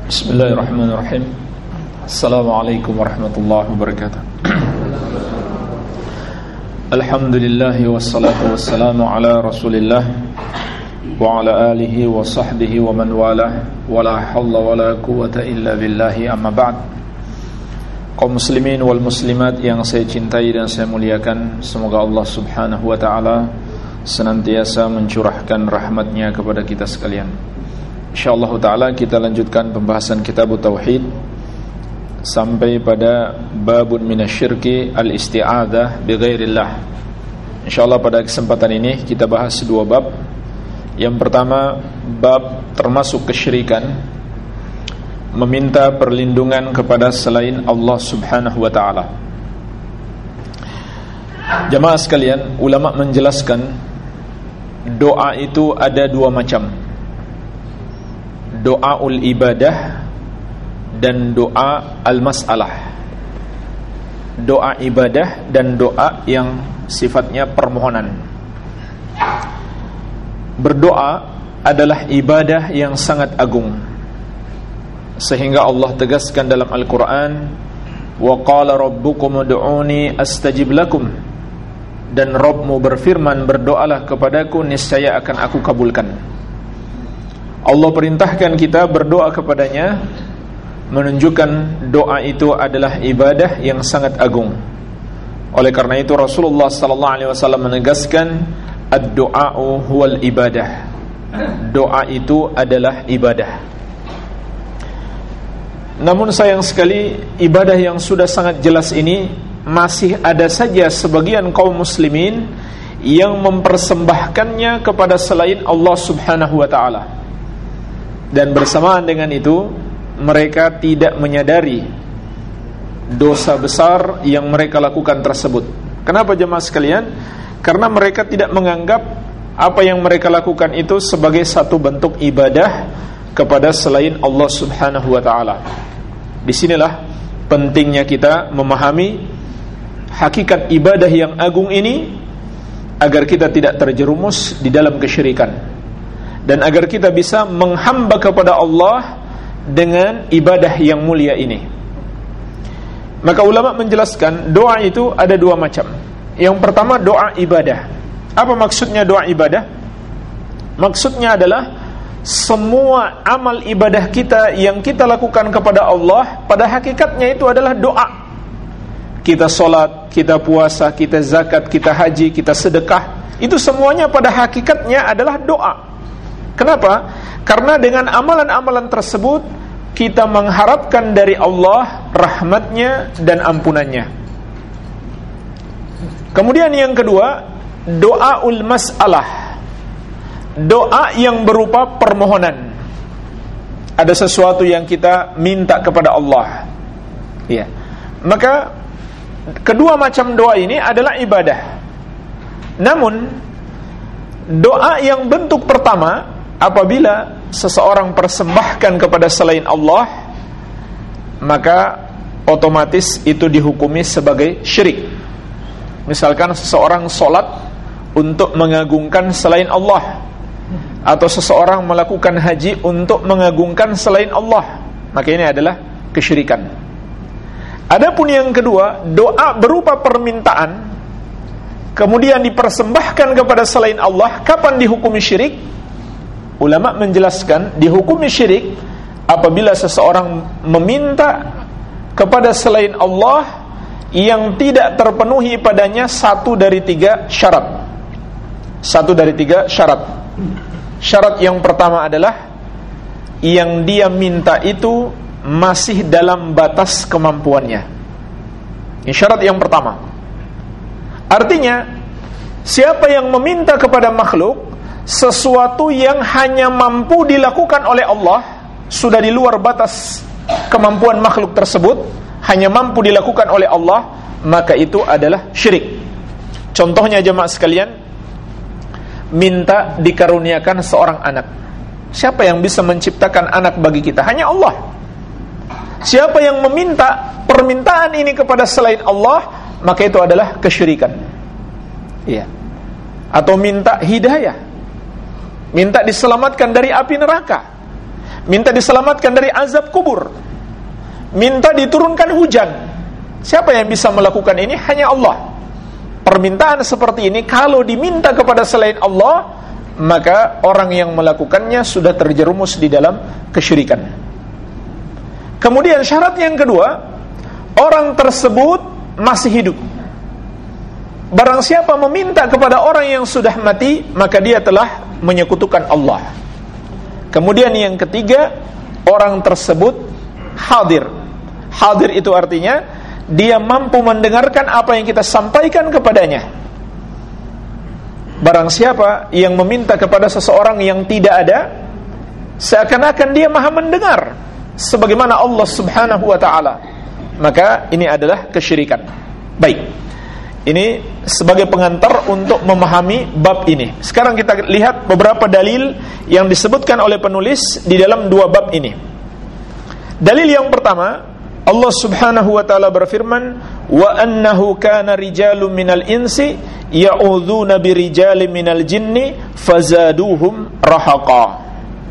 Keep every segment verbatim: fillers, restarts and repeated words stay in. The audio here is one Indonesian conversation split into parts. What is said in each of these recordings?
Bismillahirrahmanirrahim. Assalamualaikum warahmatullahi wabarakatuh. Alhamdulillah wassalatu wassalamu ala Rasulillah wa ala alihi wa sahbihi wa man walah, wa la hawla wa la quwwata illa billahi, amma ba'd. Kaum muslimin wal muslimat yang saya cintai dan saya muliakan, semoga Allah Subhanahu wa taala senantiasa mencurahkan rahmatnya kepada kita sekalian. InsyaAllah ta'ala kita lanjutkan pembahasan kitab Tauhid sampai pada babun minasyirki al-isti'adah bighairillah. InsyaAllah pada kesempatan ini kita bahas dua bab. Yang pertama, bab termasuk kesyirikan, meminta perlindungan kepada selain Allah Subhanahu wa ta'ala. Jamaah sekalian, ulama menjelaskan doa itu ada dua macam, doaul ibadah dan doa al-mas'alah. Doa ibadah dan doa yang sifatnya permohonan. Berdoa adalah ibadah yang sangat agung, sehingga Allah tegaskan dalam Al-Quran, wa qala rabbukum ud'uni astajib lakum, dan Rabbmu berfirman, berdoalah kepadaku, niscaya akan aku kabulkan. Allah perintahkan kita berdoa kepadanya, menunjukkan doa itu adalah ibadah yang sangat agung. Oleh karena itu Rasulullah sallallahu alaihi wasallam menegaskan, ad-du'a'u huwal ibadah. Doa itu adalah ibadah. Namun sayang sekali, ibadah yang sudah sangat jelas ini masih ada saja sebagian kaum muslimin yang mempersembahkannya kepada selain Allah Subhanahu wa ta'ala. Dan bersamaan dengan itu, mereka tidak menyadari dosa besar yang mereka lakukan tersebut. Kenapa jemaah sekalian? Karena mereka tidak menganggap apa yang mereka lakukan itu sebagai satu bentuk ibadah kepada selain Allah Subhanahu wa ta'ala. Disinilah pentingnya kita memahami hakikat ibadah yang agung ini, agar kita tidak terjerumus di dalam kesyirikan, dan agar kita bisa menghamba kepada Allah dengan ibadah yang mulia ini. Maka ulama menjelaskan doa itu ada dua macam. Yang pertama, doa ibadah. Apa maksudnya doa ibadah? Maksudnya adalah semua amal ibadah kita yang kita lakukan kepada Allah, pada hakikatnya itu adalah doa. Kita sholat, kita puasa, kita zakat, kita haji, kita sedekah, itu semuanya pada hakikatnya adalah doa. Kenapa? Karena dengan amalan-amalan tersebut kita mengharapkan dari Allah rahmatnya dan ampunannya. Kemudian yang kedua, doaul mas'alah. Doa yang berupa permohonan. Ada sesuatu yang kita minta kepada Allah. Ya. Maka kedua macam doa ini adalah ibadah. Namun doa yang bentuk pertama, apabila seseorang persembahkan kepada selain Allah, maka otomatis itu dihukumi sebagai syirik. Misalkan seseorang sholat untuk mengagungkan selain Allah, atau seseorang melakukan haji untuk mengagungkan selain Allah, maka ini adalah kesyirikan. Adapun yang kedua, doa berupa permintaan kemudian dipersembahkan kepada selain Allah, kapan dihukumi syirik? Ulama menjelaskan dihukumi syirik apabila seseorang meminta kepada selain Allah yang tidak terpenuhi padanya satu dari tiga syarat. Satu dari tiga syarat. Syarat yang pertama adalah yang dia minta itu masih dalam batas kemampuannya. Ini syarat yang pertama. Artinya, siapa yang meminta kepada makhluk sesuatu yang hanya mampu dilakukan oleh Allah, sudah di luar batas kemampuan makhluk tersebut, hanya mampu dilakukan oleh Allah, maka itu adalah syirik. Contohnya jemaah sekalian, minta dikaruniakan seorang anak. Siapa yang bisa menciptakan anak bagi kita? Hanya Allah. Siapa yang meminta permintaan ini kepada selain Allah, maka itu adalah kesyirikan. Iya. Atau minta hidayah, minta diselamatkan dari api neraka, minta diselamatkan dari azab kubur, minta diturunkan hujan. Siapa yang bisa melakukan ini? Hanya Allah. Permintaan seperti ini kalau diminta kepada selain Allah, maka orang yang melakukannya sudah terjerumus di dalam kesyirikan. Kemudian syarat yang kedua, orang tersebut masih hidup. Barang siapa meminta kepada orang yang sudah mati, maka dia telah menyekutukan Allah. Kemudian yang ketiga, orang tersebut hadir. Hadir itu artinya dia mampu mendengarkan apa yang kita sampaikan kepadanya. Barang siapa yang meminta kepada seseorang yang tidak ada, seakan-akan dia maha mendengar sebagaimana Allah Subhanahu wa ta'ala, maka ini adalah kesyirikan. Baik, ini sebagai pengantar untuk memahami bab ini. Sekarang kita lihat beberapa dalil yang disebutkan oleh penulis di dalam dua bab ini. Dalil yang pertama, Allah Subhanahu wa ta'ala berfirman, wa annahu kana rijalun minal insi ya'udzuuna birijalin minal jinni fazaduhum rahaqa.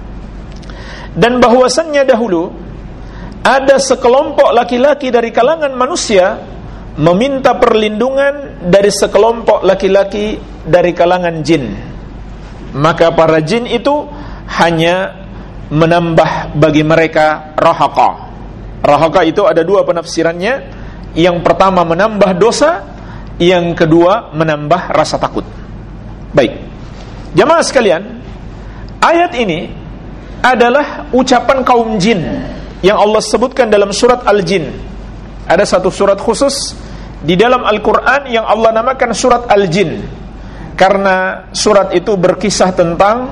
Dan bahwasannya dahulu ada sekelompok laki-laki dari kalangan manusia meminta perlindungan dari sekelompok laki-laki dari kalangan jin, maka para jin itu hanya menambah bagi mereka rahaqa. Rahaqa itu ada dua penafsirannya. Yang pertama menambah dosa, yang kedua menambah rasa takut. Baik, jamaah sekalian, ayat ini adalah ucapan kaum jin yang Allah sebutkan dalam surat Al-Jin. Ada satu surat khusus di dalam Al-Quran yang Allah namakan surat Al-Jin, karena surat itu berkisah tentang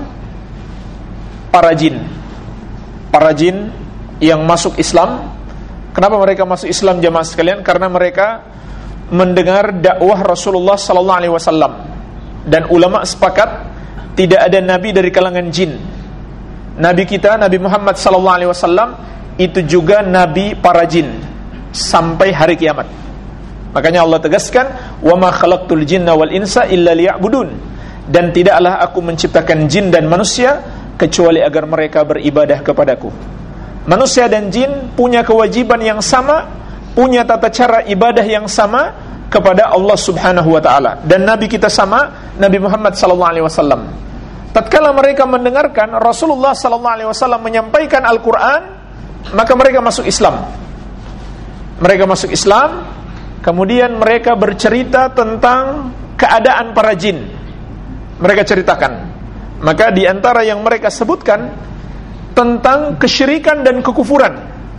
para jin. Para jin yang masuk Islam. Kenapa mereka masuk Islam, jamaah sekalian? Karena mereka mendengar dakwah Rasulullah sallallahu alaihi wasallam. Dan ulama sepakat tidak ada nabi dari kalangan jin. Nabi kita, Nabi Muhammad sallallahu alaihi wasallam, itu juga nabi para jin sampai hari kiamat. Makanya Allah tegaskan, wa ma khalaqtul jinna wal insa illa liya'budun. Dan tidaklah aku menciptakan jin dan manusia kecuali agar mereka beribadah kepadaku. Manusia dan jin punya kewajiban yang sama, punya tata cara ibadah yang sama kepada Allah Subhanahu wa ta'ala. Dan Nabi kita sama, Nabi Muhammad sallallahu alaihi wasallam. Tatkala mereka mendengarkan Rasulullah sallallahu alaihi wasallam menyampaikan Al-Quran, maka mereka masuk Islam. Mereka masuk Islam, kemudian mereka bercerita tentang keadaan para jin. Mereka ceritakan. Maka di antara yang mereka sebutkan tentang kesyirikan dan kekufuran.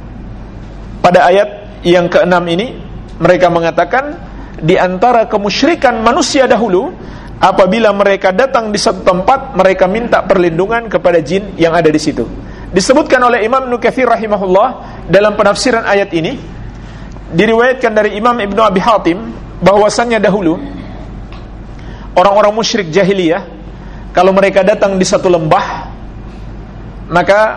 Pada ayat yang keenam ini mereka mengatakan, di antara kemusyrikan manusia dahulu, apabila mereka datang di satu tempat, mereka minta perlindungan kepada jin yang ada di situ. Disebutkan oleh Imam Ibnu Katsir rahimahullah dalam penafsiran ayat ini, diriwayatkan dari Imam Ibnu Abi Hatim bahwasannya dahulu orang-orang musyrik jahiliyah, kalau mereka datang di satu lembah, maka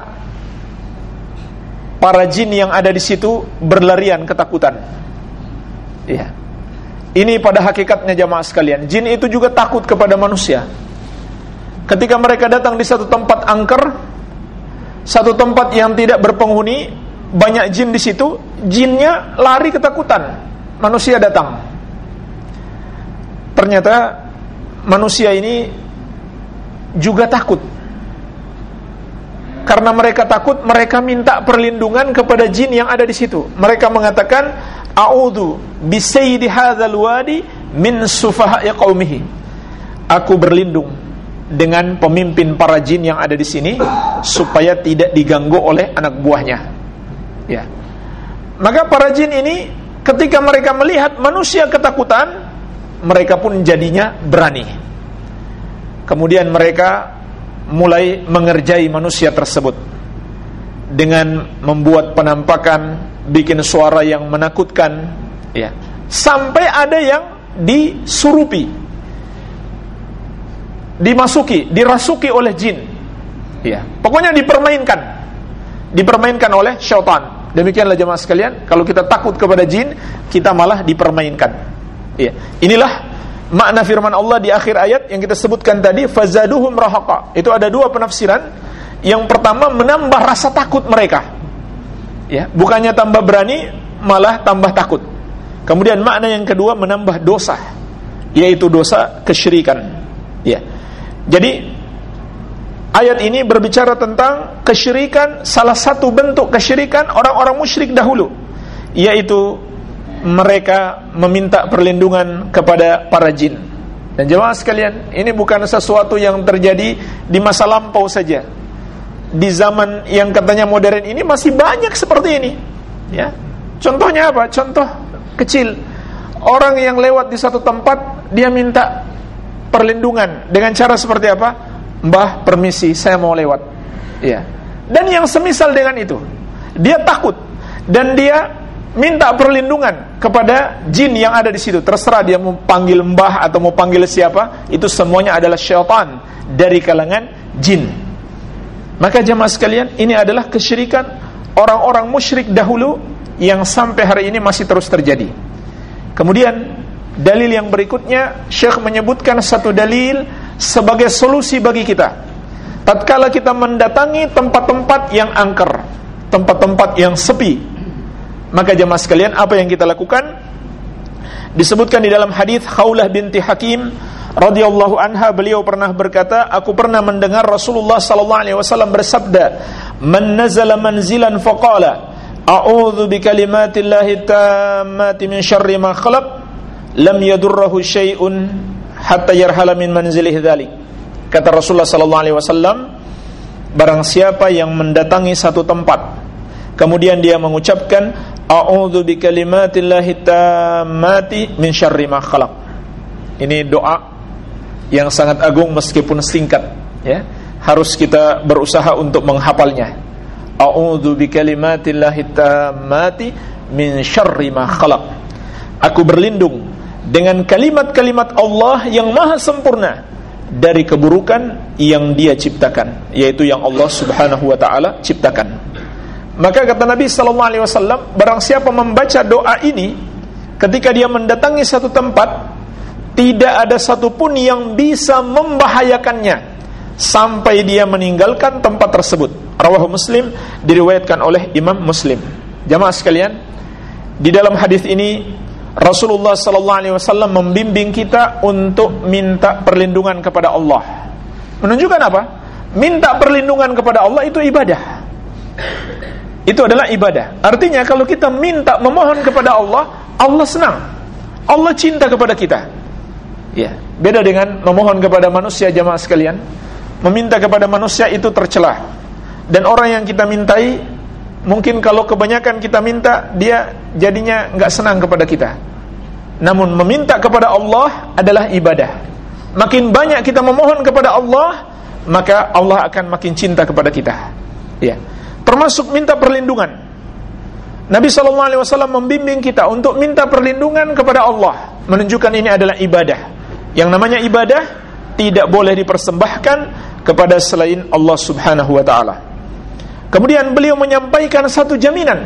para jin yang ada di situ berlarian ketakutan. Ya. Ini pada hakikatnya jamaah sekalian, jin itu juga takut kepada manusia. Ketika mereka datang di satu tempat angker, satu tempat yang tidak berpenghuni, banyak jin di situ, jinnya lari ketakutan. Manusia datang. Ternyata manusia ini juga takut. Karena mereka takut, mereka minta perlindungan kepada jin yang ada di situ. Mereka mengatakan, a'udzu bi sayyidi hadzal wadi min sufaha'i qaumihi. Aku berlindung dengan pemimpin para jin yang ada di sini supaya tidak diganggu oleh anak buahnya. Ya. Maka para jin ini ketika mereka melihat manusia ketakutan, mereka pun jadinya berani. Kemudian mereka mulai mengerjai manusia tersebut dengan membuat penampakan, bikin suara yang menakutkan, ya. Sampai ada yang disurupi, dimasuki, dirasuki oleh jin, ya. Pokoknya dipermainkan, dipermainkan oleh syaitan. Demikianlah jemaah sekalian, kalau kita takut kepada jin, kita malah dipermainkan. Ya. Inilah makna firman Allah di akhir ayat yang kita sebutkan tadi, fazaduhum rahaqa. Itu ada dua penafsiran. Yang pertama, menambah rasa takut mereka. Ya, bukannya tambah berani, malah tambah takut. Kemudian makna yang kedua, menambah dosa, yaitu dosa kesyirikan. Ya. Jadi ayat ini berbicara tentang kesyirikan, salah satu bentuk kesyirikan orang-orang musyrik dahulu, yaitu mereka meminta perlindungan kepada para jin. Dan jemaah sekalian, ini bukan sesuatu yang terjadi di masa lampau saja. Di zaman yang katanya modern ini masih banyak seperti ini. Ya. Contohnya apa? Contoh kecil. Orang yang lewat di satu tempat, dia minta perlindungan dengan cara seperti apa? Mbah, permisi, saya mau lewat. Ya. Dan yang semisal dengan itu, dia takut dan dia minta perlindungan kepada jin yang ada di situ. Terserah dia mau panggil mbah atau mau panggil siapa, itu semuanya adalah syaitan dari kalangan jin. Maka jemaah sekalian, ini adalah kesyirikan orang-orang musyrik dahulu yang sampai hari ini masih terus terjadi. Kemudian dalil yang berikutnya, Syekh menyebutkan satu dalil sebagai solusi bagi kita tatkala kita mendatangi tempat-tempat yang angker, tempat-tempat yang sepi. Maka jemaah sekalian, apa yang kita lakukan? Disebutkan di dalam hadis Khawlah binti Hakim radhiyallahu anha, beliau pernah berkata, aku pernah mendengar Rasulullah sallallahu alaihi wasallam bersabda, man nazala manzilan faqala a'udzu bikalimatillahi tammati min syarri ma khalaq lam yadurruhu syai'un hatta yarhala min manzilihi dzalik. Kata Rasulullah sallallahu alaihi wasallam, barang siapa yang mendatangi satu tempat kemudian dia mengucapkan a'udzu bikalimatillahi tammati min syarri ma khalaq. Ini doa yang sangat agung meskipun singkat, ya. Harus kita berusaha untuk menghafalnya. A'udzu bikalimatillahi tammati min syarri ma khalaq. Aku berlindung dengan kalimat-kalimat Allah yang maha sempurna dari keburukan yang Dia ciptakan, yaitu yang Allah Subhanahu wa taala ciptakan. Maka kata Nabi sallallahu alaihi wasallam, barang siapa membaca doa ini ketika dia mendatangi satu tempat, tidak ada satupun yang bisa membahayakannya sampai dia meninggalkan tempat tersebut. Rawahu Muslim, diriwayatkan oleh Imam Muslim. Jamaah sekalian, di dalam hadis ini Rasulullah sallallahu alaihi wasallam membimbing kita untuk minta perlindungan kepada Allah. Menunjukkan apa? Minta perlindungan kepada Allah itu ibadah. Itu adalah ibadah. Artinya kalau kita minta memohon kepada Allah, Allah senang. Allah cinta kepada kita. Ya, beda dengan memohon kepada manusia. Jamaah sekalian, meminta kepada manusia itu tercela. Dan orang yang kita mintai, mungkin kalau kebanyakan kita minta, dia jadinya enggak senang kepada kita. Namun meminta kepada Allah adalah ibadah. Makin banyak kita memohon kepada Allah, maka Allah akan makin cinta kepada kita. Ya. Termasuk minta perlindungan. Nabi sallallahu alaihi wasallam membimbing kita untuk minta perlindungan kepada Allah, menunjukkan ini adalah ibadah. Yang namanya ibadah tidak boleh dipersembahkan kepada selain Allah Subhanahu wa taala. Kemudian beliau menyampaikan satu jaminan.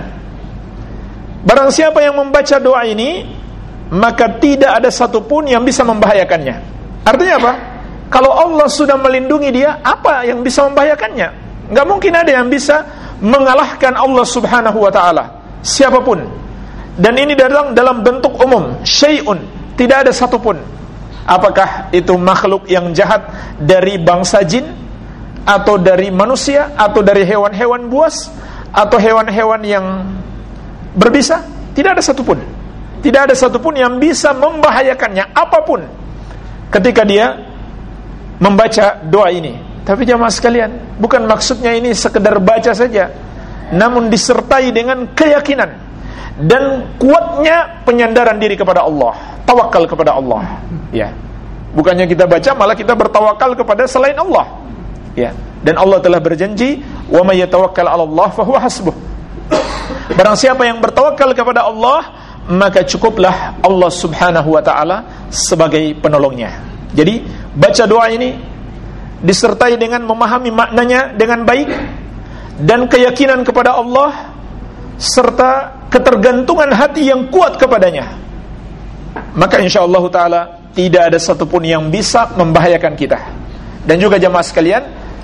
Barang siapa yang membaca doa ini, maka tidak ada satupun yang bisa membahayakannya. Artinya apa? Kalau Allah sudah melindungi dia, apa yang bisa membahayakannya? Enggak mungkin ada yang bisa mengalahkan Allah Subhanahu wa taala, siapapun. Dan ini dalam dalam bentuk umum, syai'un, tidak ada satupun. Apakah itu makhluk yang jahat dari bangsa jin, atau dari manusia, atau dari hewan-hewan buas, atau hewan-hewan yang berbisa? Tidak ada satupun. Tidak ada satupun yang bisa membahayakannya, apapun, ketika dia membaca doa ini. Tapi jamaah sekalian, bukan maksudnya ini sekedar baca saja, namun disertai dengan keyakinan dan kuatnya penyandaran diri kepada Allah, tawakal kepada Allah. Ya, bukannya kita baca malah kita bertawakal kepada selain Allah. Ya, dan Allah telah berjanji, wa may yatawakkal 'ala Allah fa huwa hasbuh. Barang siapa yang bertawakal kepada Allah, maka cukuplah Allah Subhanahu wa taala sebagai penolongnya. Jadi baca doa ini disertai dengan memahami maknanya dengan baik dan keyakinan kepada Allah serta ketergantungan hati yang kuat kepadanya, maka insyaallah taala tidak ada satupun yang bisa membahayakan kita. Dan juga jamaah sekalian,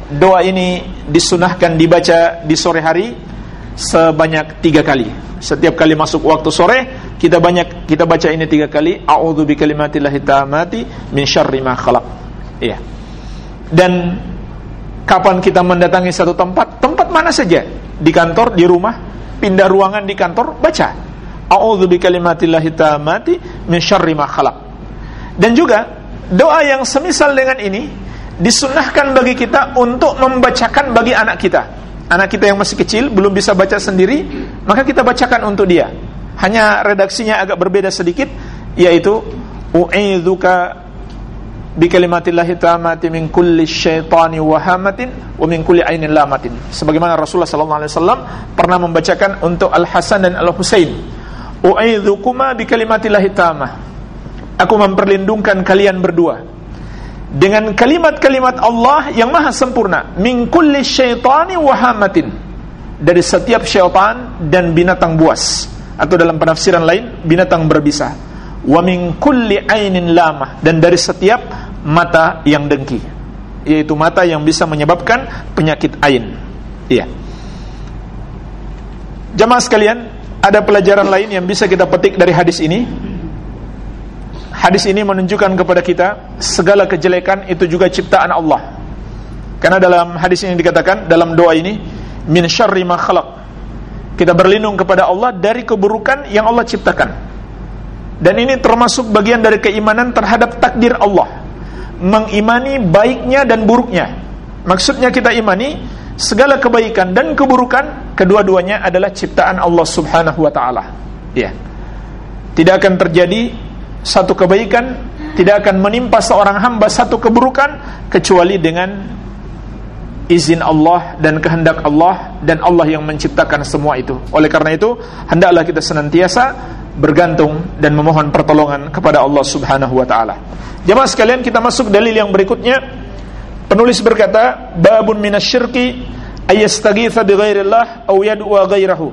doa ini disunahkan dibaca di sore hari sebanyak tiga kali. Setiap kali masuk waktu sore, kita banyak kita baca ini tiga kali. A'udzu bikalimatillahi tammati min syarri ma khalaq. Iya. Dan kapan kita mendatangi satu tempat, tempat mana saja, di kantor, di rumah, pindah ruangan di kantor, baca A'udzu bikalimatillahi tammati min syarri ma khalaq. Dan juga doa yang semisal dengan ini disunnahkan bagi kita untuk membacakan bagi anak kita. Anak kita yang masih kecil, belum bisa baca sendiri, maka kita bacakan untuk dia. Hanya redaksinya agak berbeda sedikit, yaitu u'idzuka bikalimatillahi tammati min kulli syaitani wahamatin wa min kulli ainin lamatin. Sebagaimana Rasulullah sallallahu alaihi wasallam pernah membacakan untuk Al-Hasan dan Al-Husain, u'idzukuma bikalimatillahi tammah. Aku memperlindungkan kalian berdua dengan kalimat-kalimat Allah yang maha sempurna, min kulli syaitani wahamatin, dari setiap syaitan dan binatang buas, atau dalam penafsiran lain binatang berbisa, wa min kulli ainin lamah, dan dari setiap mata yang dengki, yaitu mata yang bisa menyebabkan penyakit ain. Iya. Jamaah sekalian, ada pelajaran lain yang bisa kita petik dari hadis ini. Hadis ini menunjukkan kepada kita segala kejelekan itu juga ciptaan Allah. Karena dalam hadis ini dikatakan, dalam doa ini, min syarri ma khalaq, kita berlindung kepada Allah dari keburukan yang Allah ciptakan. Dan ini termasuk bagian dari keimanan terhadap takdir Allah, mengimani baiknya dan buruknya. Maksudnya kita imani segala kebaikan dan keburukan, kedua-duanya adalah ciptaan Allah subhanahu wa ta'ala. Ya. Tidak akan terjadi satu kebaikan, tidak akan menimpa seorang hamba satu keburukan kecuali dengan izin Allah dan kehendak Allah, dan Allah yang menciptakan semua itu. Oleh karena itu, hendaklah kita senantiasa bergantung dan memohon pertolongan kepada Allah subhanahu wa ta'ala. Jemaah sekalian, kita masuk dalil yang berikutnya. Penulis berkata, babun minasyirki ayastaghitha bighairillah aw yad'a ghairahu.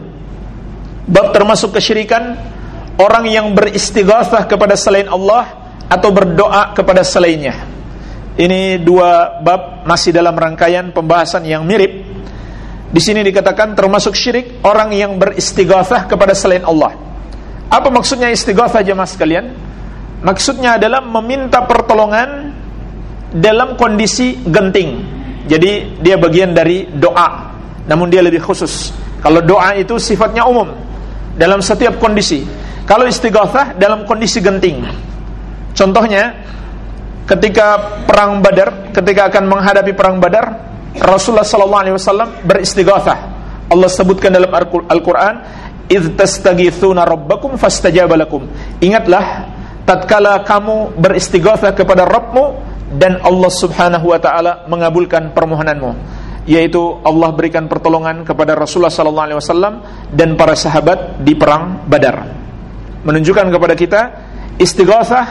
Bab termasuk kesyirikan orang yang beristighatsah kepada selain Allah atau berdoa kepada selainnya. Ini dua bab masih dalam rangkaian pembahasan yang mirip. Di sini dikatakan termasuk syirik orang yang beristighatsah kepada selain Allah. Apa maksudnya istighatsah, jemaah sekalian? Maksudnya adalah meminta pertolongan dalam kondisi genting. Jadi dia bagian dari doa, namun dia lebih khusus. Kalau doa itu sifatnya umum dalam setiap kondisi. Kalau istighatsah dalam kondisi genting. Contohnya ketika perang Badar, ketika akan menghadapi perang Badar, Rasulullah sallallahu alaihi wasallam beristighatsah. Allah sebutkan dalam Al-Qur'an, "Idz tastaghitsuna rabbakum fastajaba lakum." Ingatlah tatkala kamu beristighatsah kepada Rabbmu dan Allah subhanahu wa ta'ala mengabulkan permohonanmu, yaitu Allah berikan pertolongan kepada Rasulullah sallallahu alaihi wasallam dan para sahabat di perang Badar. Menunjukkan kepada kita istighatsah,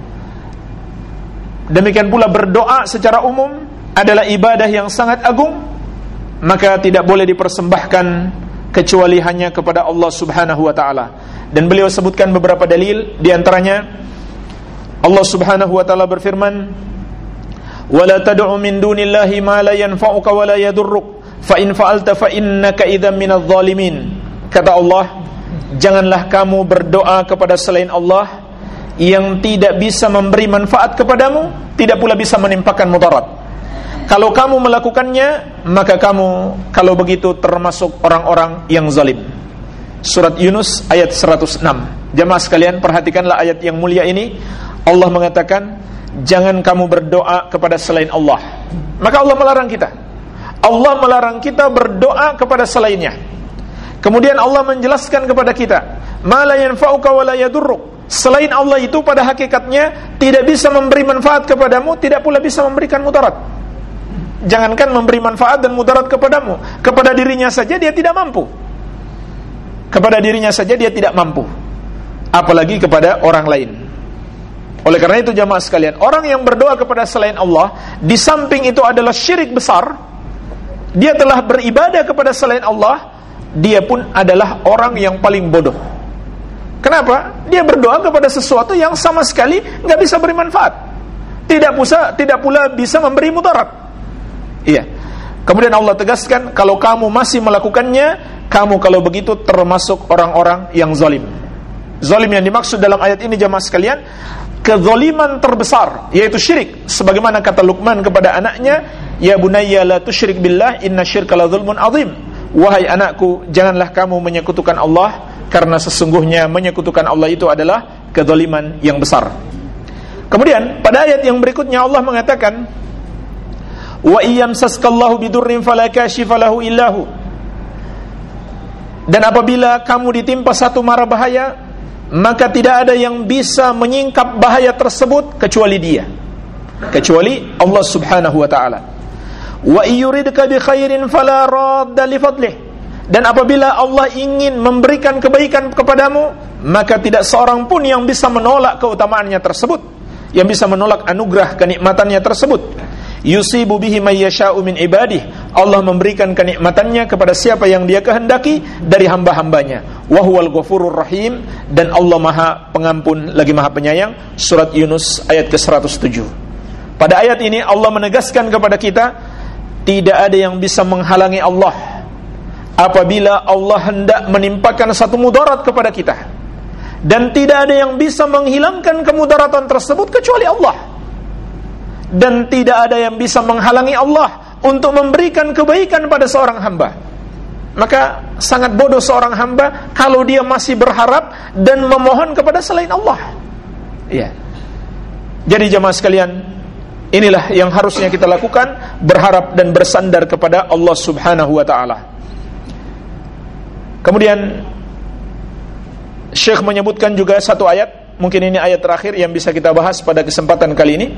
demikian pula berdoa secara umum adalah ibadah yang sangat agung, maka tidak boleh dipersembahkan kecuali hanya kepada Allah subhanahu wa ta'ala. Dan beliau sebutkan beberapa dalil, di antaranya Allah subhanahu wa ta'ala berfirman, وَلَا تَدْعُ مِن دُونِ اللَّهِ مَا لَا يَنْفَعُكَ وَلَا يَضُرُّكَ فَإِنْ فَعَلْتَ فَإِنَّكَ إِذًا مِنَ الظَّالِمِينَ. Kata Allah, janganlah kamu berdoa kepada selain Allah yang tidak bisa memberi manfaat kepadamu, tidak pula bisa menimpakan mudarat. Kalau kamu melakukannya, maka kamu kalau begitu termasuk orang-orang yang zalim. Surat Yunus ayat seratus enam. Jemaah sekalian, perhatikanlah ayat yang mulia ini. Allah mengatakan, jangan kamu berdoa kepada selain Allah. Maka Allah melarang kita. Allah melarang kita berdoa kepada selainnya. Kemudian Allah menjelaskan kepada kita, ma la yanfa'uka wa la yadurruk. Selain Allah itu pada hakikatnya tidak bisa memberi manfaat kepadamu, tidak pula bisa memberikan mudarat. Jangankan memberi manfaat dan mudarat kepadamu, kepada dirinya saja dia tidak mampu. Kepada dirinya saja dia tidak mampu, apalagi kepada orang lain. Oleh karena itu jamaah sekalian, orang yang berdoa kepada selain Allah, di samping itu adalah syirik besar, dia telah beribadah kepada selain Allah, dia pun adalah orang yang paling bodoh. Kenapa? Dia berdoa kepada sesuatu yang sama sekali nggak bisa beri manfaat, tidak pula tidak pula bisa memberi mudarat. Iya. Kemudian Allah tegaskan, kalau kamu masih melakukannya, kamu kalau begitu termasuk orang-orang yang zalim. Zalim yang dimaksud dalam ayat ini jamaah sekalian, kezaliman terbesar, yaitu syirik. Sebagaimana kata Luqman kepada anaknya, ya bunayya la tusyrik billah inna syirka la zulmun azim. Wahai anakku, janganlah kamu menyekutukan Allah, karena sesungguhnya menyekutukan Allah itu adalah kezaliman yang besar. Kemudian pada ayat yang berikutnya Allah mengatakan, wa iyamsaskallahu bidurrin fala kashifa lahu illahu. Dan apabila kamu ditimpa satu mara bahaya, maka tidak ada yang bisa menyingkap bahaya tersebut kecuali Dia, kecuali Allah Subhanahu wa taala. Wa iyuridka bi khairin fala radda li fadlih. Dan apabila Allah ingin memberikan kebaikan kepadamu, maka tidak seorang pun yang bisa menolak keutamaannya tersebut, yang bisa menolak anugerah kenikmatannya tersebut. Yusibu bihi may yasha'u min ibadih. Allah memberikan kenikmatannya kepada siapa yang Dia kehendaki dari hamba-hambanya. Wa huwal ghafurur rahim. Dan Allah Maha Pengampun lagi Maha Penyayang. Surat Yunus ayat ke seratus tujuh. Pada ayat ini Allah menegaskan kepada kita, tidak ada yang bisa menghalangi Allah apabila Allah hendak menimpakan satu mudarat kepada kita, dan tidak ada yang bisa menghilangkan kemudaratan tersebut kecuali Allah. Dan tidak ada yang bisa menghalangi Allah untuk memberikan kebaikan pada seorang hamba. Maka sangat bodoh seorang hamba kalau dia masih berharap dan memohon kepada selain Allah. Ya. Jadi jemaah sekalian, inilah yang harusnya kita lakukan, berharap dan bersandar kepada Allah Subhanahu wa taala. Kemudian Syekh menyebutkan juga satu ayat, mungkin ini ayat terakhir yang bisa kita bahas pada kesempatan kali ini.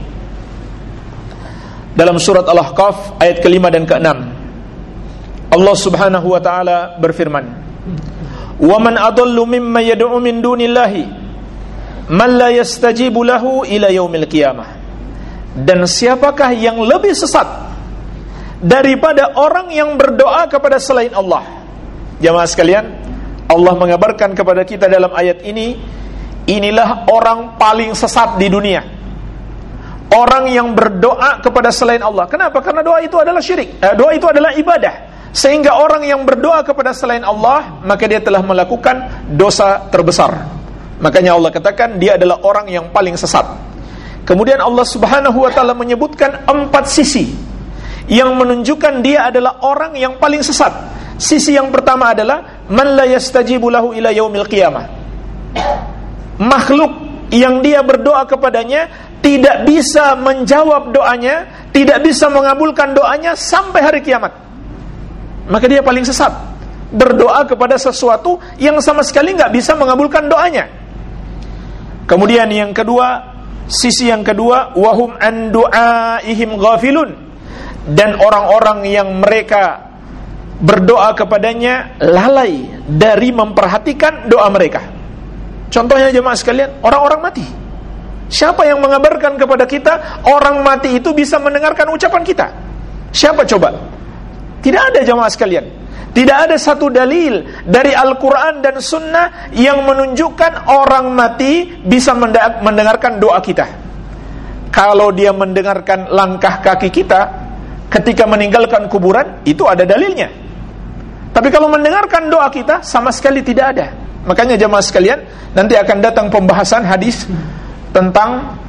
Dalam surat Al-Ahqaf ayat kelima dan keenam, Allah Subhanahu wa taala berfirman, "Wa man adallu mimma yad'u min dunillahi man la yastajibu lahu ila yaumil qiyamah." Dan siapakah yang lebih sesat daripada orang yang berdoa kepada selain Allah? Jamaah sekalian, Allah mengabarkan kepada kita dalam ayat ini, inilah orang paling sesat di dunia, orang yang berdoa kepada selain Allah. Kenapa? Karena doa itu adalah syirik, eh, doa itu adalah ibadah. Sehingga orang yang berdoa kepada selain Allah, maka dia telah melakukan dosa terbesar. Makanya Allah katakan dia adalah orang yang paling sesat. Kemudian Allah Subhanahu wa taala menyebutkan empat sisi yang menunjukkan dia adalah orang yang paling sesat. Sisi yang pertama adalah man la yastajibu lahu ila yaumil qiyamah. Makhluk yang dia berdoa kepadanya tidak bisa menjawab doanya, tidak bisa mengabulkan doanya sampai hari kiamat. Maka dia paling sesat, berdoa kepada sesuatu yang sama sekali nggak bisa mengabulkan doanya. Kemudian yang kedua, sisi yang kedua, wahum an du'aihim ghafilun. Dan orang-orang yang mereka berdoa kepadanya lalai dari memperhatikan doa mereka. Contohnya jemaah sekalian, orang-orang mati. Siapa yang mengabarkan kepada kita orang mati itu bisa mendengarkan ucapan kita? Siapa coba? Tidak ada jemaah sekalian. Tidak ada satu dalil dari Al-Quran dan Sunnah yang menunjukkan orang mati bisa mendengarkan doa kita. Kalau dia mendengarkan langkah kaki kita ketika meninggalkan kuburan, itu ada dalilnya. Tapi kalau mendengarkan doa kita, sama sekali tidak ada. Makanya jemaah sekalian, nanti akan datang pembahasan hadis tentang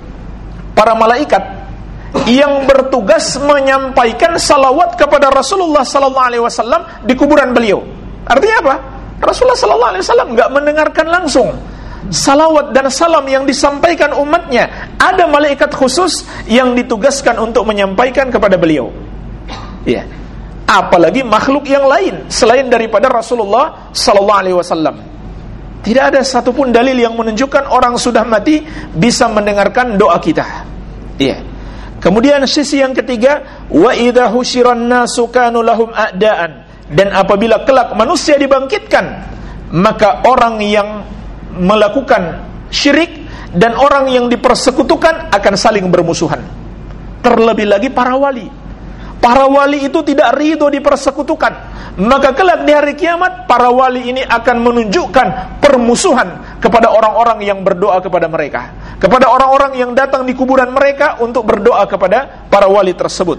para malaikat yang bertugas menyampaikan salawat kepada Rasulullah sallallahu alaihi wasallam di kuburan beliau. Artinya apa? Rasulullah sallallahu alaihi wasallam enggak mendengarkan langsung salawat dan salam yang disampaikan umatnya. Ada malaikat khusus yang ditugaskan untuk menyampaikan kepada beliau. Ya. Apalagi makhluk yang lain selain daripada Rasulullah sallallahu alaihi wasallam. Tidak ada satupun dalil yang menunjukkan orang sudah mati bisa mendengarkan doa kita. Iya. Kemudian sisi yang ketiga, wa idza husyiran nasu kanu lahum a'daan. Dan apabila kelak manusia dibangkitkan, maka orang yang melakukan syirik dan orang yang dipersekutukan akan saling bermusuhan. Terlebih lagi para wali. Para wali itu tidak ridho dipersekutukan, maka kelak di hari kiamat para wali ini akan menunjukkan permusuhan kepada orang-orang yang berdoa kepada mereka, kepada orang-orang yang datang di kuburan mereka untuk berdoa kepada para wali tersebut.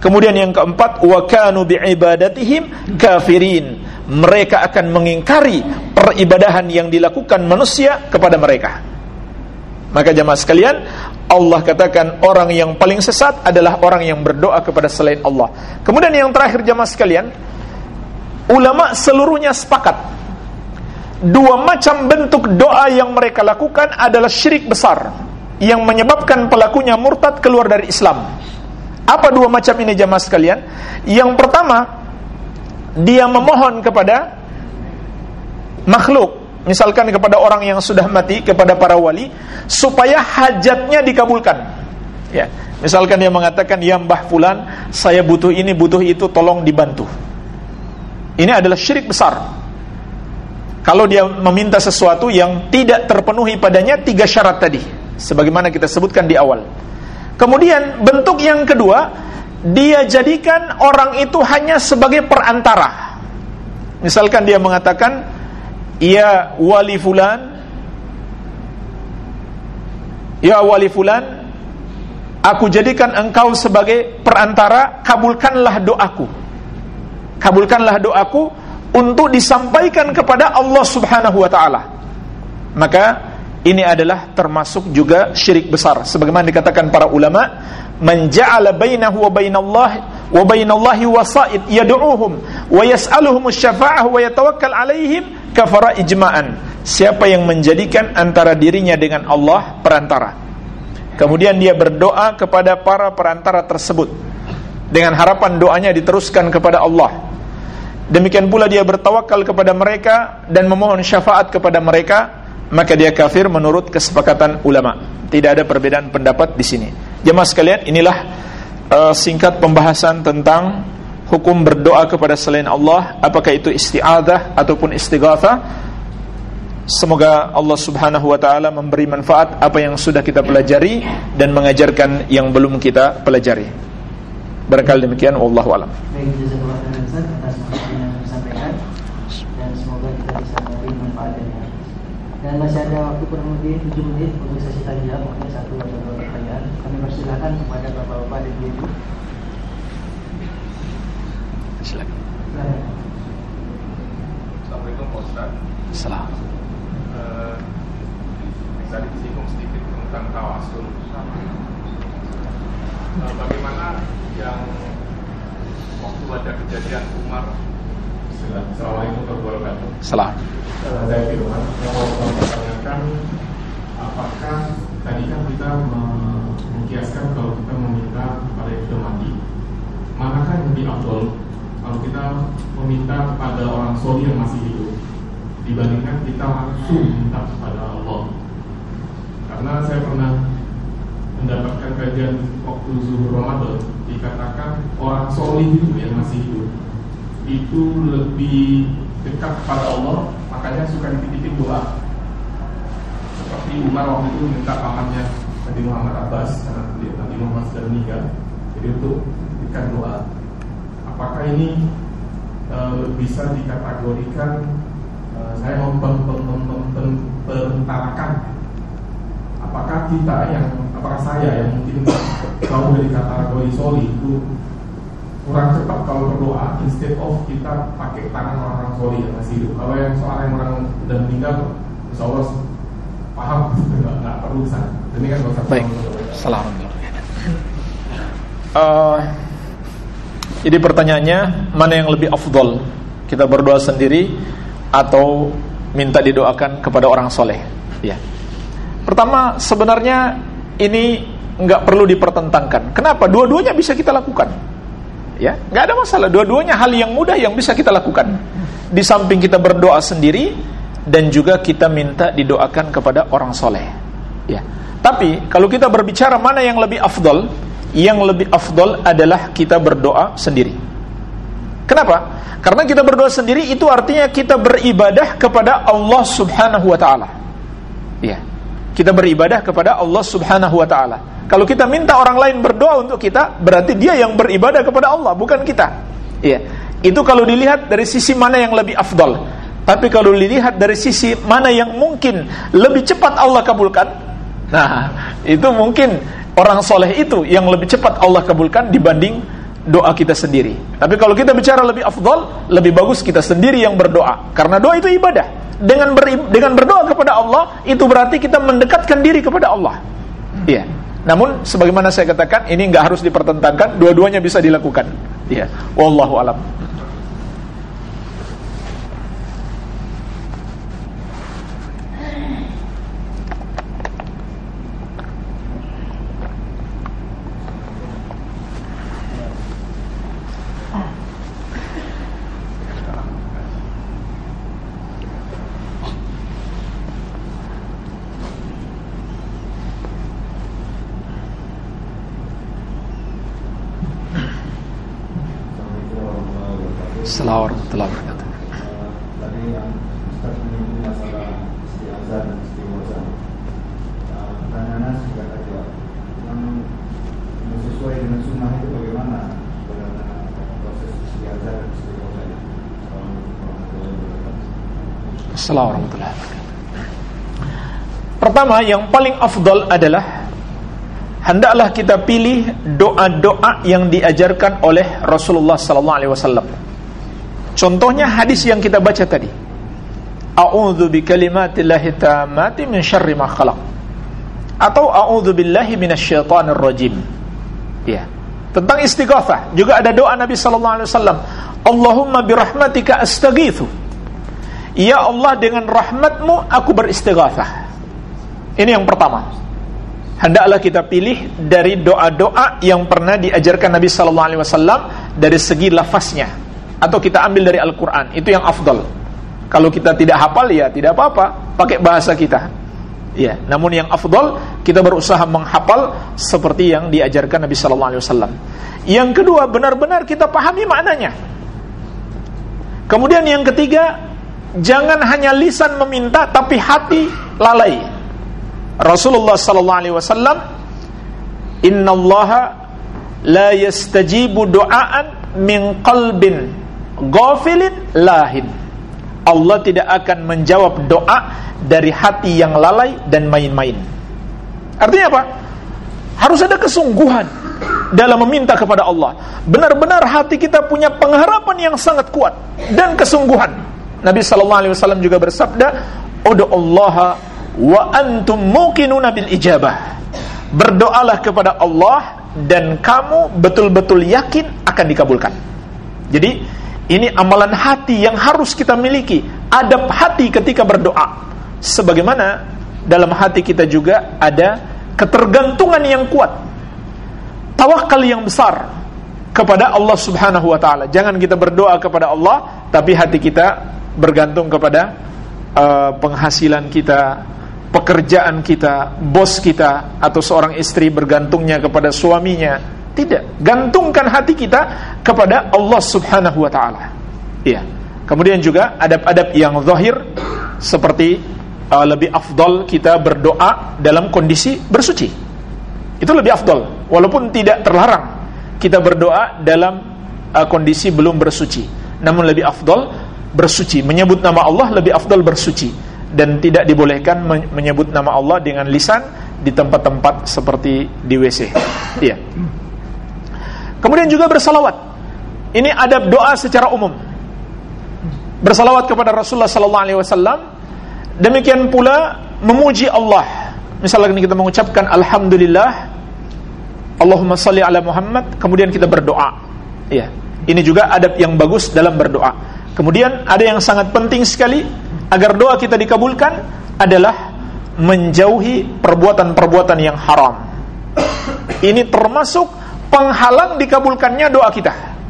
Kemudian yang keempat, wa kanu bi'ibadatihim kafirin. Mereka akan mengingkari peribadahan yang dilakukan manusia kepada mereka. Maka jemaah sekalian, Allah katakan orang yang paling sesat adalah orang yang berdoa kepada selain Allah. Kemudian yang terakhir jemaah sekalian, ulama seluruhnya sepakat, dua macam bentuk doa yang mereka lakukan adalah syirik besar yang menyebabkan pelakunya murtad, keluar dari Islam. Apa dua macam ini jemaah sekalian? Yang pertama, dia memohon kepada makhluk, misalkan kepada orang yang sudah mati, kepada para wali, supaya hajatnya dikabulkan. Ya, misalkan dia mengatakan, ya Mbah Fulan, saya butuh ini, butuh itu, tolong dibantu. Ini adalah syirik besar. Kalau dia meminta sesuatu yang tidak terpenuhi padanya tiga syarat tadi, sebagaimana kita sebutkan di awal. Kemudian bentuk yang kedua, dia jadikan orang itu hanya sebagai perantara. Misalkan dia mengatakan, ya wali fulan, ya wali fulan, aku jadikan engkau sebagai perantara, kabulkanlah doaku. Kabulkanlah doaku untuk disampaikan kepada Allah Subhanahu wa taala. Maka ini adalah termasuk juga syirik besar. Sebagaimana dikatakan para ulama, man ja'ala bainahu wa bainallahi wa bainallahi wasa'id yad'uuhum wa yas'aluhum asy-syafa'ah wa yatawakkal 'alaihim kafara ijma'an. Siapa yang menjadikan antara dirinya dengan Allah perantara, kemudian dia berdoa kepada para perantara tersebut dengan harapan doanya diteruskan kepada Allah, demikian pula dia bertawakal kepada mereka dan memohon syafaat kepada mereka, maka dia kafir menurut kesepakatan ulama. Tidak ada perbedaan pendapat di sini. Jemaah sekalian, inilah uh, singkat pembahasan tentang hukum berdoa kepada selain Allah, apakah itu isti'adzah ataupun istighatsah. Semoga Allah Subhanahu wa taala memberi manfaat apa yang sudah kita pelajari dan mengajarkan yang belum kita pelajari. Barangkali demikian, wallahu a'lam. Baik, jazakallahu khairan Ustaz atas masukan yang disampaikan, dan semoga kita bisa mengambil manfaat dari. Dan masih ada waktu kurang lebih tujuh menit untuk sesi tanya jawab, mungkin satu atau dua pertanyaan. Kami persilakan kepada bapak-bapak dan ibu. Silakan. Assalamualaikum Pak Ustaz. Salam. Uh, tadi disinggung sedikit tentang tawasul. Uh, bagaimana yang waktu ada kejadian Umar? Assalamualaikum warahmatullahi wabarakatuh. Salam. Saya Firman, yang mau saya tanyakan, apakah tadi kan kita mengkiaskan kalau kita meminta kepada yang sudah mati, manakah yang lebih afdol kalau kita meminta kepada orang soleh yang masih hidup dibandingkan kita langsung minta kepada Allah? Karena saya pernah mendapatkan kajian waktu zuhur Ramadan, dikatakan orang soleh itu yang masih hidup itu lebih dekat kepada Allah, makanya suka dititipin doa. Seperti Umar waktu itu minta pamannya Nabi Muhammad Abbas, karena Nabi Muhammad sudah meninggal, jadi untuk dititipkan doa. Apakah ini e, bisa dikategorikan e, saya memperentarakan? Apakah kita yang, apakah saya yang mungkin tahu dari kategori soli itu kurang cepat kalau berdoa, instead of kita pakai tangan orang-orang soli yang masih hidup. Kalau yang soal yang orang sudah meninggal, insya Allah paham, nggak, nggak perlu sana. Ini kan dosa. Baik, salam. Uh, jadi pertanyaannya, mana yang lebih afdol? Kita berdoa sendiri atau minta didoakan kepada orang soleh? Ya. Pertama, sebenarnya ini nggak perlu dipertentangkan. Kenapa? Dua-duanya bisa kita lakukan. Ya, nggak ada masalah. Dua-duanya hal yang mudah yang bisa kita lakukan. Di samping kita berdoa sendiri dan juga kita minta didoakan kepada orang soleh. Ya. Tapi kalau kita berbicara mana yang lebih afdol, yang lebih afdol adalah kita berdoa sendiri. Kenapa? Karena kita berdoa sendiri itu artinya kita beribadah kepada Allah Subhanahu wa taala. Ya. Kita beribadah kepada Allah Subhanahu wa taala. Kalau kita minta orang lain berdoa untuk kita, berarti dia yang beribadah kepada Allah, bukan kita. Iya. Itu kalau dilihat dari sisi mana yang lebih afdal. Tapi kalau dilihat dari sisi mana yang mungkin lebih cepat Allah kabulkan, nah, itu mungkin orang soleh itu yang lebih cepat Allah kabulkan dibanding doa kita sendiri. Tapi kalau kita bicara lebih afdal, lebih bagus kita sendiri yang berdoa, karena doa itu ibadah. Dengan ber, dengan berdoa kepada Allah, itu berarti kita mendekatkan diri kepada Allah. Iya. Namun sebagaimana saya katakan, ini nggak harus dipertentangkan, dua-duanya bisa dilakukan. Iya. Wallahu a'lam. Assalamualaikum warahmatullahi wabarakatuh. Tadi yang Ustaz menyinggung masalah isti'azah dan isti'wazah. Pertanyaannya sudah tadi, yang sesuai dengan sunnah itu bagaimana proses isti'azah dan isti'wazah? Assalamualaikum warahmatullahi wabarakatuh. Pertama, yang paling afdal adalah hendaklah kita pilih doa-doa yang diajarkan oleh Rasulullah sallallahu alaihi wasallam. Contohnya hadis yang kita baca tadi. A'udzu bikalimatillahi tammati min syarri ma khalaq. Atau a'udzu billahi minasyaitonir rajim. Ya. Tentang istighatsah juga ada doa Nabi sallallahu alaihi wasallam. Allahumma birahmatika astaghitsu. Ya Allah, dengan rahmatmu aku beristighatsah. Ini yang pertama. Hendaklah kita pilih dari doa-doa yang pernah diajarkan Nabi sallallahu alaihi wasallam dari segi lafaznya, atau kita ambil dari Al-Quran. Itu yang afdal. Kalau kita tidak hafal, ya tidak apa-apa, pakai bahasa kita. Ya, namun yang afdal kita berusaha menghafal seperti yang diajarkan Nabi sallallahu alaihi wasallam. Yang kedua, benar-benar kita pahami maknanya. Kemudian yang ketiga, jangan hanya lisan meminta tapi hati lalai. Rasulullah sallallahu alaihi wasallam, "Innallaha la yastajibu du'aan min qalbin ghafilin lahin." Allah tidak akan menjawab doa dari hati yang lalai dan main-main. Artinya apa? Harus ada kesungguhan dalam meminta kepada Allah. Benar-benar hati kita punya pengharapan yang sangat kuat dan kesungguhan. Nabi sallallahu alaihi wasallam juga bersabda, "Ud'ullaha wa antum muqinuna bil ijabah." Berdoalah kepada Allah dan kamu betul-betul yakin akan dikabulkan. Jadi ini amalan hati yang harus kita miliki, adab hati ketika berdoa. Sebagaimana dalam hati kita juga ada ketergantungan yang kuat, tawakal yang besar kepada Allah Subhanahu wa taala. Jangan kita berdoa kepada Allah tapi hati kita bergantung kepada uh, penghasilan kita, pekerjaan kita, bos kita, atau seorang istri bergantungnya kepada suaminya. Tidak, gantungkan hati kita kepada Allah Subhanahu wa taala. Iya. Kemudian juga adab-adab yang zahir seperti uh, lebih afdal kita berdoa dalam kondisi bersuci. Itu lebih afdal, walaupun tidak terlarang kita berdoa dalam uh, kondisi belum bersuci. Namun lebih afdal bersuci, menyebut nama Allah lebih afdal bersuci, dan tidak dibolehkan menyebut nama Allah dengan lisan di tempat-tempat seperti di W C. Iya. Kemudian juga bersalawat. Ini adab doa secara umum. Bersalawat kepada Rasulullah sallallahu alaihi wasallam. Demikian pula memuji Allah. Misalnya kita mengucapkan alhamdulillah, Allahumma salli ala Muhammad, kemudian kita berdoa. Iya. Ini juga adab yang bagus dalam berdoa. Kemudian ada yang sangat penting sekali agar doa kita dikabulkan adalah menjauhi perbuatan-perbuatan yang haram. Ini termasuk penghalang dikabulkannya doa kita.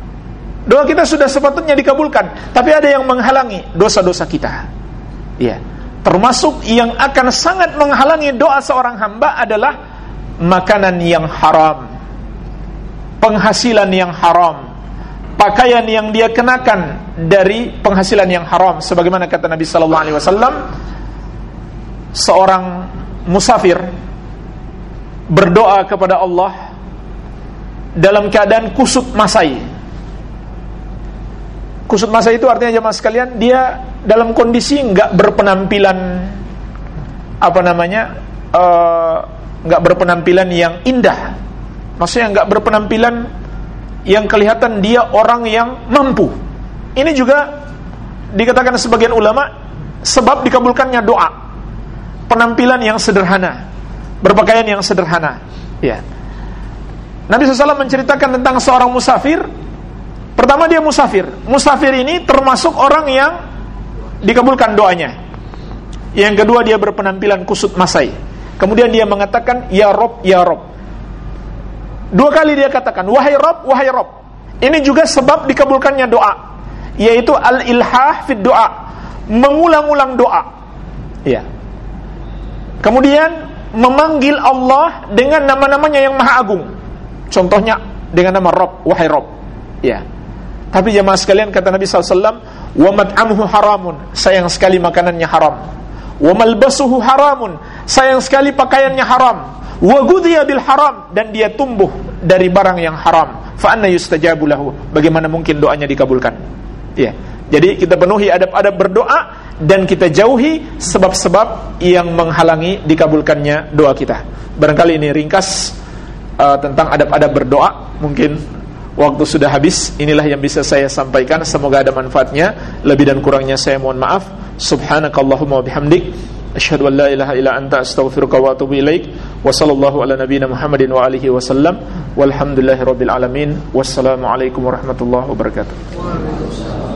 Doa kita sudah sepatutnya dikabulkan, tapi ada yang menghalangi dosa-dosa kita. Ya, termasuk yang akan sangat menghalangi doa seorang hamba adalah makanan yang haram, penghasilan yang haram, pakaian yang dia kenakan dari penghasilan yang haram. Sebagaimana kata Nabi sallallahu alaihi wasallam, seorang musafir berdoa kepada Allah dalam keadaan kusut masai. Kusut masai itu artinya jemaah sekalian, dia dalam kondisi enggak berpenampilan apa namanya? Uh, enggak berpenampilan yang indah. Maksudnya enggak berpenampilan yang kelihatan dia orang yang mampu. Ini juga dikatakan sebagian ulama sebab dikabulkannya doa. Penampilan yang sederhana, berpakaian yang sederhana. Ya. Nabi shallallahu alaihi wasallam menceritakan tentang seorang musafir. Pertama dia musafir. Musafir ini termasuk orang yang dikabulkan doanya. Yang kedua dia berpenampilan kusut masai. Kemudian dia mengatakan ya Rob, ya Rob. Dua kali dia katakan wahai Rob, wahai Rob. Ini juga sebab dikabulkannya doa, yaitu al-ilhah fid doa, mengulang-ulang doa. Ya. Kemudian memanggil Allah dengan nama-namanya yang maha agung. Contohnya dengan nama Rob, wahai Rob. Ya. Tapi jemaah sekalian, kata Nabi shallallahu alaihi wasallam, wa mat'amuhu haramun, sayang sekali makanannya haram. Wa malbasuhu haramun, sayang sekali pakaiannya haram. Wa ghudhiya bil haram, dan dia tumbuh dari barang yang haram. Fa anna yustajabu lahu, bagaimana mungkin doanya dikabulkan? Ya. Jadi kita penuhi adab-adab berdoa dan kita jauhi sebab-sebab yang menghalangi dikabulkannya doa kita. Barangkali ini ringkas uh, tentang adab-adab berdoa. Mungkin waktu sudah habis. Inilah yang bisa saya sampaikan. Semoga ada manfaatnya. Lebih dan kurangnya saya mohon maaf. Subhanakallahumma wa bihamdik, asyhadu an la ilaha illa anta, astaghfiruka wa atubu ilaik. Wa sallallahu ala nabiyyina Muhammadin wa alihi wasallam. Walhamdulillahirabbil alamin. Wassalamualaikum warahmatullahi wabarakatuh.